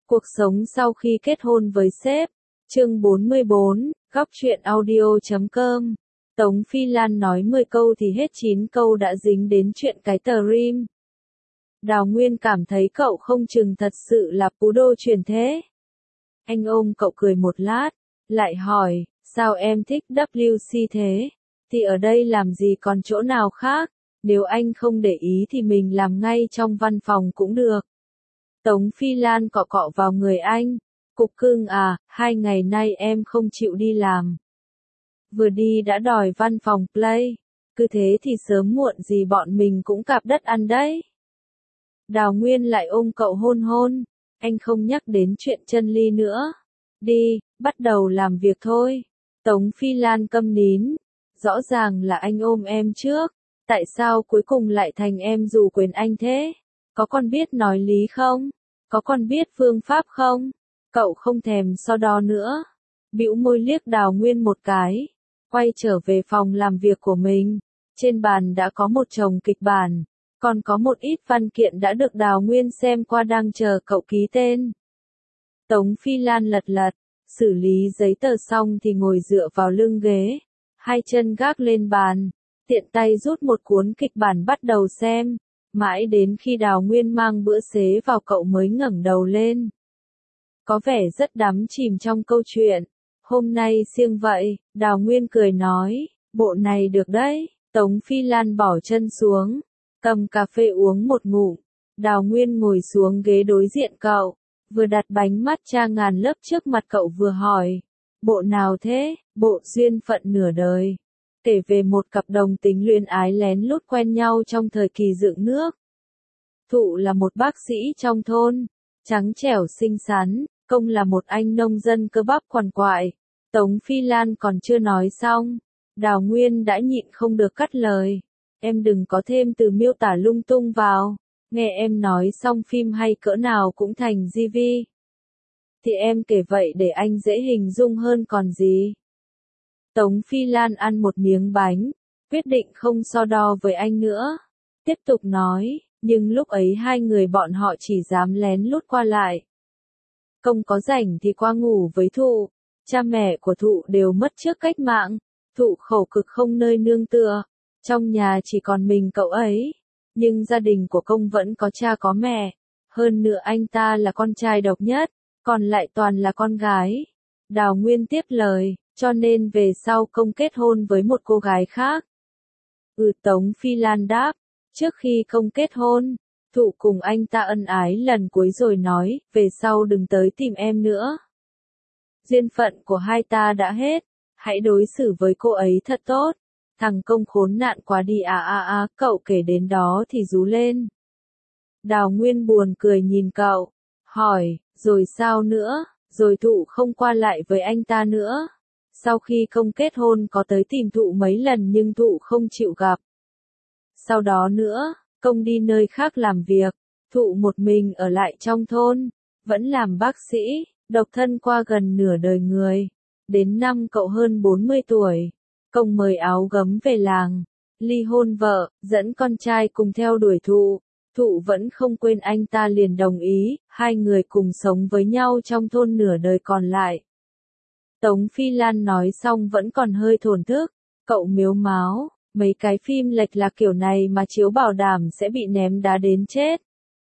Cuộc sống sau khi kết hôn với sếp. Chương 44, góc truyện audio.com. Tống Phi Lan nói 10 câu thì hết 9 câu đã dính đến chuyện cái tờ rim. Đào Nguyên cảm thấy cậu không chừng thật sự là phú đô truyền thế. Anh ôm cậu cười một lát, lại hỏi, sao em thích WC thế? Thì ở đây làm gì còn chỗ nào khác, nếu anh không để ý thì mình làm ngay trong văn phòng cũng được. Tống Phi Lan cọ cọ vào người anh, cục cưng à, 2 ngày nay em không chịu đi làm. Vừa đi đã đòi văn phòng play, cứ thế thì sớm muộn gì bọn mình cũng cạp đất ăn đấy. Đào Nguyên lại ôm cậu hôn hôn, anh không nhắc đến chuyện chân ly nữa. Đi, bắt đầu làm việc thôi. Tống Phi Lan câm nín, rõ ràng là anh ôm em trước, tại sao cuối cùng lại thành em dù quyền anh thế? Có con biết nói lý không? Có con biết phương pháp không? Cậu không thèm so đo nữa. Bĩu môi liếc Đào Nguyên một cái, quay trở về phòng làm việc của mình. Trên bàn đã có một chồng kịch bản, còn có một ít văn kiện đã được Đào Nguyên xem qua đang chờ cậu ký tên. Tống Phi Lan lật lật, xử lý giấy tờ xong thì ngồi dựa vào lưng ghế, hai chân gác lên bàn, tiện tay rút một cuốn kịch bản bắt đầu xem, mãi đến khi Đào Nguyên mang bữa xế vào cậu mới ngẩng đầu lên. Có vẻ rất đắm chìm trong câu chuyện. Hôm nay siêng vậy, Đào Nguyên cười nói, bộ này được đấy. Tống Phi Lan bỏ chân xuống, cầm cà phê uống một ngụm. Đào Nguyên ngồi xuống ghế đối diện cậu, vừa đặt bánh matcha ngàn lớp trước mặt cậu vừa hỏi, bộ nào thế? Bộ duyên phận nửa đời. Kể về một cặp đồng tính luyến ái lén lút quen nhau trong thời kỳ dựng nước. Thụ là một bác sĩ trong thôn, trắng trẻo xinh xắn, Công là một anh nông dân cơ bắp quằn quại. Tống Phi Lan còn chưa nói xong, Đào Nguyên đã nhịn không được cắt lời. Em đừng có thêm từ miêu tả lung tung vào, nghe em nói xong phim hay cỡ nào cũng thành GV. Thì em kể vậy để anh dễ hình dung hơn còn gì. Tống Phi Lan ăn một miếng bánh, quyết định không so đo với anh nữa. Tiếp tục nói, nhưng lúc ấy hai người bọn họ chỉ dám lén lút qua lại. Công có rảnh thì qua ngủ với Thụ, cha mẹ của Thụ đều mất trước cách mạng, Thụ khổ cực không nơi nương tựa, trong nhà chỉ còn mình cậu ấy, nhưng gia đình của Công vẫn có cha có mẹ, hơn nữa anh ta là con trai độc nhất, còn lại toàn là con gái. Đào Nguyên tiếp lời, cho nên về sau Công kết hôn với một cô gái khác. Tống Phi Lan đáp, trước khi Công kết hôn, Thụ cùng anh ta ân ái lần cuối rồi nói, về sau đừng tới tìm em nữa. Duyên phận của hai ta đã hết, hãy đối xử với cô ấy thật tốt. Thằng Công khốn nạn quá đi cậu kể đến đó thì rú lên. Đào Nguyên buồn cười nhìn cậu, hỏi, rồi sao nữa, rồi Thụ không qua lại với anh ta nữa. Sau khi Công kết hôn có tới tìm Thụ mấy lần nhưng Thụ không chịu gặp. Sau đó nữa, Công đi nơi khác làm việc, Thụ một mình ở lại trong thôn, vẫn làm bác sĩ, độc thân qua gần nửa đời người. Đến năm cậu hơn 40 tuổi, Công mời áo gấm về làng, ly hôn vợ, dẫn con trai cùng theo đuổi Thụ. Thụ vẫn không quên anh ta liền đồng ý, hai người cùng sống với nhau trong thôn nửa đời còn lại. Tống Phi Lan nói xong vẫn còn hơi thổn thức, cậu mếu máo, mấy cái phim lệch lạc kiểu này mà chiếu bảo đảm sẽ bị ném đá đến chết.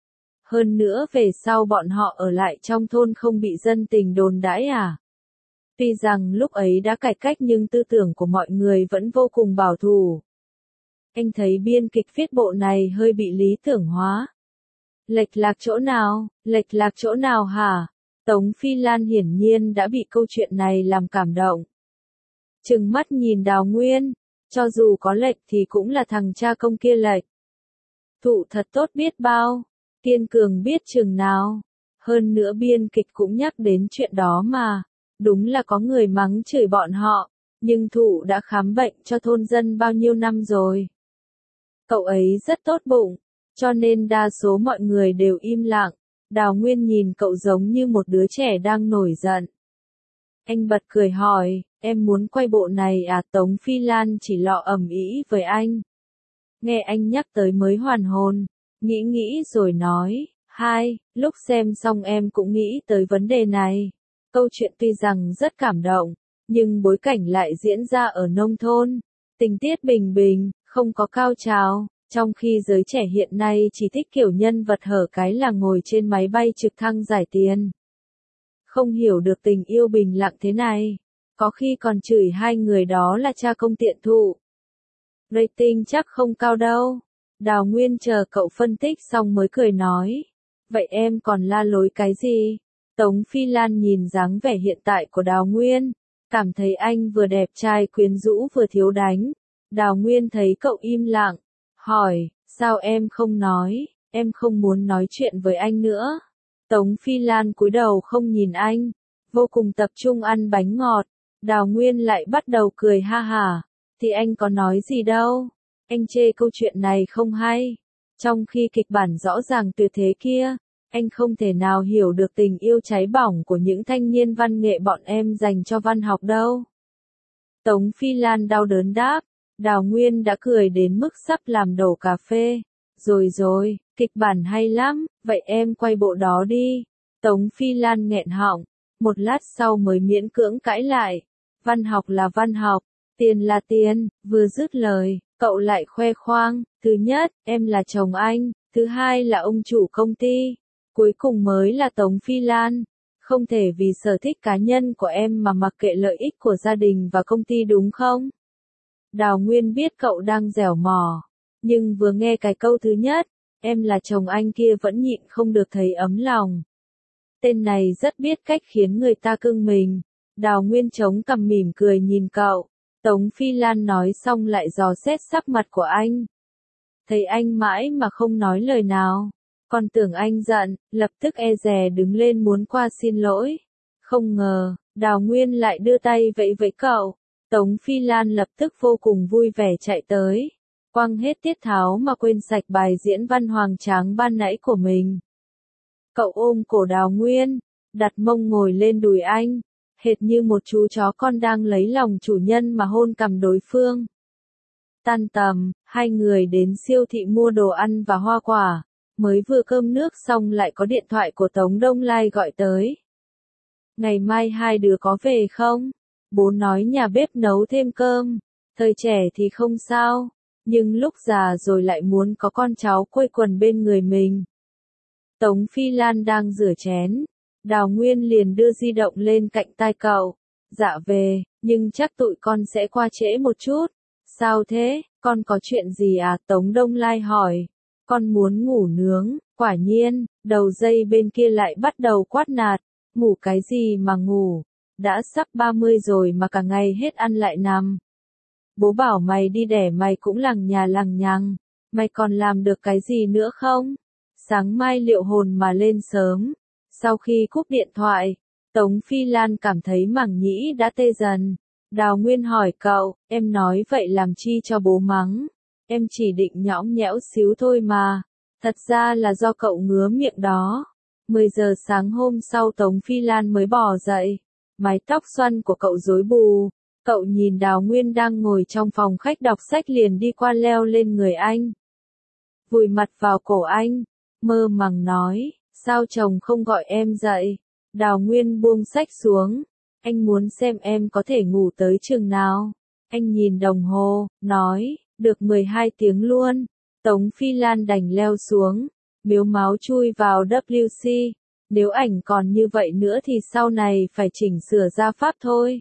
Hơn nữa về sau bọn họ ở lại trong thôn không bị dân tình đồn đãi à? Tuy rằng lúc ấy đã cải cách nhưng tư tưởng của mọi người vẫn vô cùng bảo thủ. Anh thấy biên kịch viết bộ này hơi bị lý tưởng hóa. Lệch lạc chỗ nào hả? Tống Phi Lan hiển nhiên đã bị câu chuyện này làm cảm động. Trừng mắt nhìn Đào Nguyên, cho dù có lệch thì cũng là thằng cha Công kia lệch. Thụ thật tốt biết bao, kiên cường biết chừng nào. Hơn nữa biên kịch cũng nhắc đến chuyện đó mà. Đúng là có người mắng chửi bọn họ, nhưng Thụ đã khám bệnh cho thôn dân bao nhiêu năm rồi. Cậu ấy rất tốt bụng, cho nên đa số mọi người đều im lặng. Đào Nguyên nhìn cậu giống như một đứa trẻ đang nổi giận. Anh bật cười hỏi, em muốn quay bộ này à? Tống Phi Lan chỉ lọ ầm ĩ với anh. Nghe anh nhắc tới mới hoàn hồn, nghĩ rồi nói, 2. Lúc xem xong em cũng nghĩ tới vấn đề này. Câu chuyện tuy rằng rất cảm động, nhưng bối cảnh lại diễn ra ở nông thôn. Tình tiết bình bình, không có cao trào, trong khi giới trẻ hiện nay chỉ thích kiểu nhân vật hở cái là ngồi trên máy bay trực thăng giải tiền. Không hiểu được tình yêu bình lặng thế này. Có khi còn chửi hai người đó là cha công tiện thụ. Rating chắc không cao đâu. Đào Nguyên chờ cậu phân tích xong mới cười nói. Vậy em còn la lối cái gì? Tống Phi Lan nhìn dáng vẻ hiện tại của Đào Nguyên. Cảm thấy anh vừa đẹp trai quyến rũ vừa thiếu đánh. Đào Nguyên thấy cậu im lặng. Hỏi, sao em không nói? Em không muốn nói chuyện với anh nữa. Tống Phi Lan cúi đầu không nhìn anh. Vô cùng tập trung ăn bánh ngọt. Đào Nguyên lại bắt đầu cười ha hả. Thì anh có nói gì đâu. Anh chê câu chuyện này không hay. Trong khi kịch bản rõ ràng tuyệt thế kia, anh không thể nào hiểu được tình yêu cháy bỏng của những thanh niên văn nghệ bọn em dành cho văn học đâu. Tống Phi Lan đau đớn đáp. Đào Nguyên đã cười đến mức sắp làm đổ cà phê. Rồi, kịch bản hay lắm, vậy em quay bộ đó đi. Tống Phi Lan nghẹn họng. Một lát sau mới miễn cưỡng cãi lại. Văn học là văn học, tiền là tiền, vừa dứt lời, cậu lại khoe khoang, thứ nhất, em là chồng anh, thứ hai là ông chủ công ty, cuối cùng mới là Tống Phi Lan. Không thể vì sở thích cá nhân của em mà mặc kệ lợi ích của gia đình và công ty đúng không? Đào Nguyên biết cậu đang dẻo mỏ, nhưng vừa nghe cái câu thứ nhất, em là chồng anh kia vẫn nhịn không được thấy ấm lòng. Tên này rất biết cách khiến người ta cưng mình. Đào Nguyên chống cằm mỉm cười nhìn cậu. Tống Phi Lan nói xong lại dò xét sắc mặt của anh. Thấy anh mãi mà không nói lời nào. Còn tưởng anh giận, lập tức e dè đứng lên muốn qua xin lỗi. Không ngờ, Đào Nguyên lại đưa tay vẫy với cậu. Tống Phi Lan lập tức vô cùng vui vẻ chạy tới. Quăng hết tiết tháo mà quên sạch bài diễn văn hoành tráng ban nãy của mình. Cậu ôm cổ Đào Nguyên, đặt mông ngồi lên đùi anh, hệt như một chú chó con đang lấy lòng chủ nhân mà hôn cằm đối phương. Tan tầm, hai người đến siêu thị mua đồ ăn và hoa quả, mới vừa cơm nước xong lại có điện thoại của Tống Đông Lai gọi tới. Ngày mai hai đứa có về không? Bố nói nhà bếp nấu thêm cơm, thời trẻ thì không sao, nhưng lúc già rồi lại muốn có con cháu quây quần bên người mình. Tống Phi Lan đang rửa chén. Đào Nguyên liền đưa di động lên cạnh tai cậu. Dạ về, nhưng chắc tụi con sẽ qua trễ một chút. Sao thế, con có chuyện gì à? Tống Đông Lai hỏi. Con muốn ngủ nướng, quả nhiên, đầu dây bên kia lại bắt đầu quát nạt. Ngủ cái gì mà ngủ, đã sắp 30 rồi mà cả ngày hết ăn lại nằm. Bố bảo mày đi đẻ mày cũng lằng nhà lằng nhằng, mày còn làm được cái gì nữa không? Sáng mai liệu hồn mà lên sớm. Sau khi cúp điện thoại, Tống Phi Lan cảm thấy mảng nhĩ đã tê dần. Đào Nguyên hỏi cậu, em nói vậy làm chi cho bố mắng? Em chỉ định nhõng nhẽo xíu thôi mà. Thật ra là do cậu ngứa miệng đó. 10 giờ sáng hôm sau Tống Phi Lan mới bò dậy. Mái tóc xoăn của cậu rối bù. Cậu nhìn Đào Nguyên đang ngồi trong phòng khách đọc sách liền đi qua leo lên người anh. Vùi mặt vào cổ anh, mơ màng nói, sao chồng không gọi em dậy? Đào Nguyên buông sách xuống, anh muốn xem em có thể ngủ tới chừng nào. Anh nhìn đồng hồ, nói, được 12 tiếng luôn. Tống Phi Lan đành leo xuống, miếu máu chui vào WC. Nếu ảnh còn như vậy nữa thì sau này phải chỉnh sửa gia pháp thôi.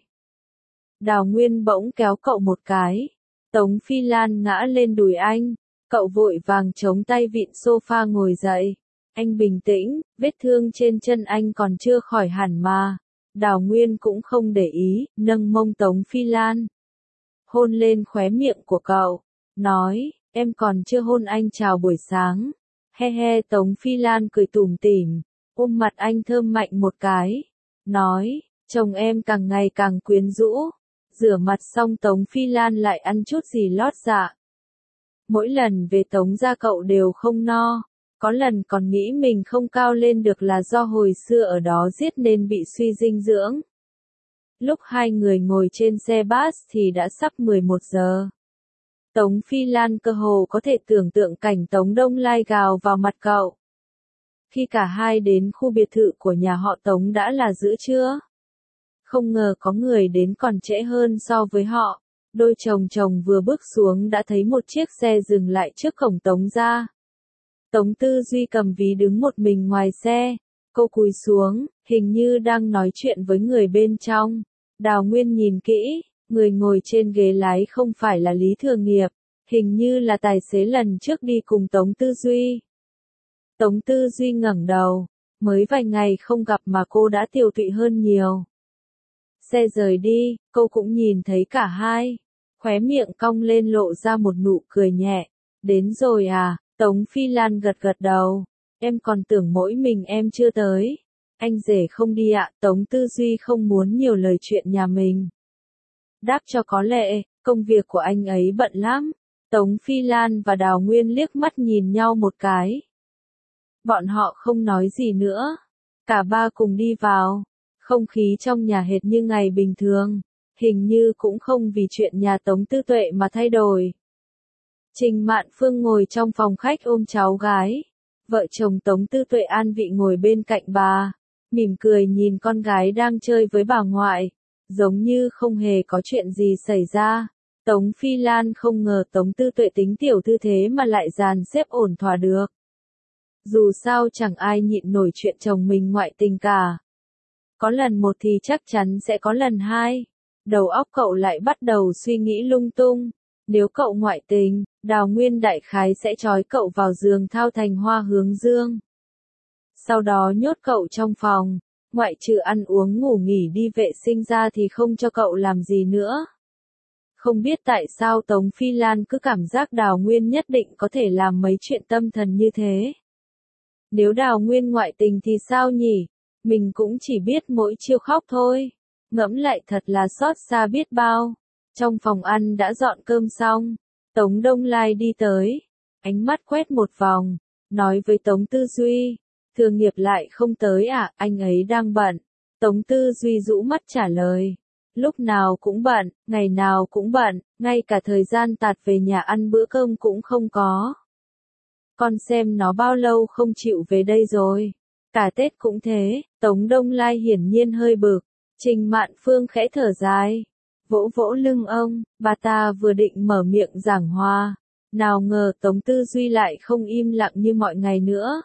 Đào Nguyên bỗng kéo cậu một cái. Tống Phi Lan ngã lên đùi anh. Cậu vội vàng chống tay vịn sofa ngồi dậy. Anh bình tĩnh, vết thương trên chân anh còn chưa khỏi hẳn mà. Đào Nguyên cũng không để ý, nâng mông Tống Phi Lan. Hôn lên khóe miệng của cậu. Nói, em còn chưa hôn anh chào buổi sáng. He he Tống Phi Lan cười tủm tỉm, ôm mặt anh thơm mạnh một cái. Nói, chồng em càng ngày càng quyến rũ. Rửa mặt xong Tống Phi Lan lại ăn chút gì lót dạ. Mỗi lần về Tống gia cậu đều không no. Có lần còn nghĩ mình không cao lên được là do hồi xưa ở đó giết nên bị suy dinh dưỡng. Lúc hai người ngồi trên xe bus thì đã sắp 11 giờ. Tống Phi Lan cơ hồ có thể tưởng tượng cảnh Tống Đông Lai gào vào mặt cậu. Khi cả hai đến khu biệt thự của nhà họ Tống đã là giữa trưa. Không ngờ có người đến còn trễ hơn so với họ. Đôi chồng chồng vừa bước xuống đã thấy một chiếc xe dừng lại trước cổng Tống gia. Tống Tư Duy cầm ví đứng một mình ngoài xe. Cô cúi xuống, hình như đang nói chuyện với người bên trong. Đào Nguyên nhìn kỹ, người ngồi trên ghế lái không phải là Lý Thường Nghiệp, hình như là tài xế lần trước đi cùng Tống Tư Duy. Tống Tư Duy ngẩng đầu, mới vài ngày không gặp mà cô đã tiều tụy hơn nhiều. Xe rời đi, cô cũng nhìn thấy cả hai, khóe miệng cong lên lộ ra một nụ cười nhẹ. Đến rồi à? Tống Phi Lan gật gật đầu. Em còn tưởng mỗi mình em chưa tới. Anh rể không đi ạ. Tống Tư Duy không muốn nhiều lời chuyện nhà mình. Đáp cho có lệ, công việc của anh ấy bận lắm. Tống Phi Lan và Đào Nguyên liếc mắt nhìn nhau một cái. Bọn họ không nói gì nữa. Cả ba cùng đi vào. Không khí trong nhà hệt như ngày bình thường. Hình như cũng không vì chuyện nhà Tống Tư Tuệ mà thay đổi. Trình Mạn Phương ngồi trong phòng khách ôm cháu gái. Vợ chồng Tống Tư Tuệ an vị ngồi bên cạnh bà. Mỉm cười nhìn con gái đang chơi với bà ngoại. Giống như không hề có chuyện gì xảy ra. Tống Phi Lan không ngờ Tống Tư Tuệ tính tiểu thư thế mà lại dàn xếp ổn thỏa được. Dù sao chẳng ai nhịn nổi chuyện chồng mình ngoại tình cả. Có lần một thì chắc chắn sẽ có lần hai. Đầu óc cậu lại bắt đầu suy nghĩ lung tung. Nếu cậu ngoại tình, Đào Nguyên đại khái sẽ trói cậu vào giường thao thành hoa hướng dương. Sau đó nhốt cậu trong phòng, ngoại trừ ăn uống ngủ nghỉ đi vệ sinh ra thì không cho cậu làm gì nữa. Không biết tại sao Tống Phi Lan cứ cảm giác Đào Nguyên nhất định có thể làm mấy chuyện tâm thần như thế. Nếu Đào Nguyên ngoại tình thì sao nhỉ? Mình cũng chỉ biết mỗi chiêu khóc thôi. Ngẫm lại thật là xót xa biết bao. Trong phòng ăn đã dọn cơm xong. Tống Đông Lai đi tới. Ánh mắt quét một vòng. Nói với Tống Tư Duy. Thường Nghiệp lại không tới à? Anh ấy đang bận. Tống Tư Duy rũ mắt trả lời. Lúc nào cũng bận, ngày nào cũng bận, ngay cả thời gian tạt về nhà ăn bữa cơm cũng không có. Con xem nó bao lâu không chịu về đây rồi. Cả Tết cũng thế. Tống Đông Lai hiển nhiên hơi bực. Trình Mạn Phương khẽ thở dài. Vỗ vỗ lưng ông, bà ta vừa định mở miệng giảng hòa. Nào ngờ Tống Tư Duy lại không im lặng như mọi ngày nữa.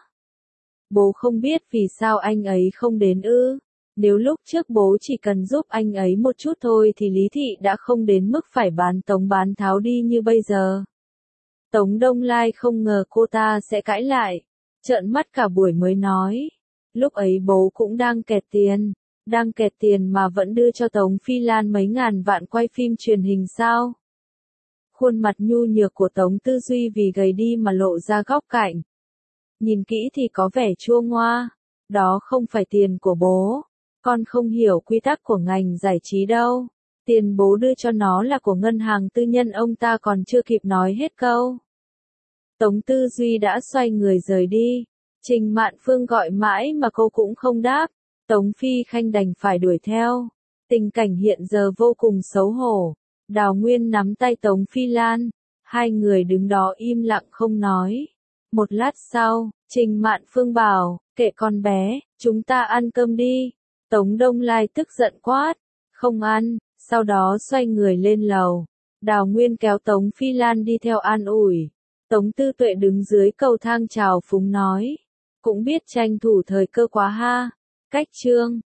Bố không biết vì sao anh ấy không đến ư. Nếu lúc trước bố chỉ cần giúp anh ấy một chút thôi thì Lý Thị đã không đến mức phải bán tống bán tháo đi như bây giờ. Tống Đông Lai không ngờ cô ta sẽ cãi lại. Trợn mắt cả buổi mới nói. Lúc ấy bố cũng đang kẹt tiền. Đang kẹt tiền mà vẫn đưa cho Tống Phi Lan mấy ngàn vạn quay phim truyền hình sao? Khuôn mặt nhu nhược của Tống Tư Duy vì gầy đi mà lộ ra góc cạnh. Nhìn kỹ thì có vẻ chua ngoa. Đó không phải tiền của bố. Con không hiểu quy tắc của ngành giải trí đâu. Tiền bố đưa cho nó là của ngân hàng tư nhân. Ông ta còn chưa kịp nói hết câu. Tống Tư Duy đã xoay người rời đi. Trình Mạn Phương gọi mãi mà cô cũng không đáp. Tống Phi Khanh đành phải đuổi theo. Tình cảnh hiện giờ vô cùng xấu hổ. Đào Nguyên nắm tay Tống Phi Lan. Hai người đứng đó im lặng không nói. Một lát sau, Trình Mạn Phương bảo, kệ con bé, chúng ta ăn cơm đi. Tống Đông Lai tức giận quát. Không ăn, sau đó xoay người lên lầu. Đào Nguyên kéo Tống Phi Lan đi theo an ủi. Tống Tư Tuệ đứng dưới cầu thang chào phúng nói. Cũng biết tranh thủ thời cơ quá ha. Cách chương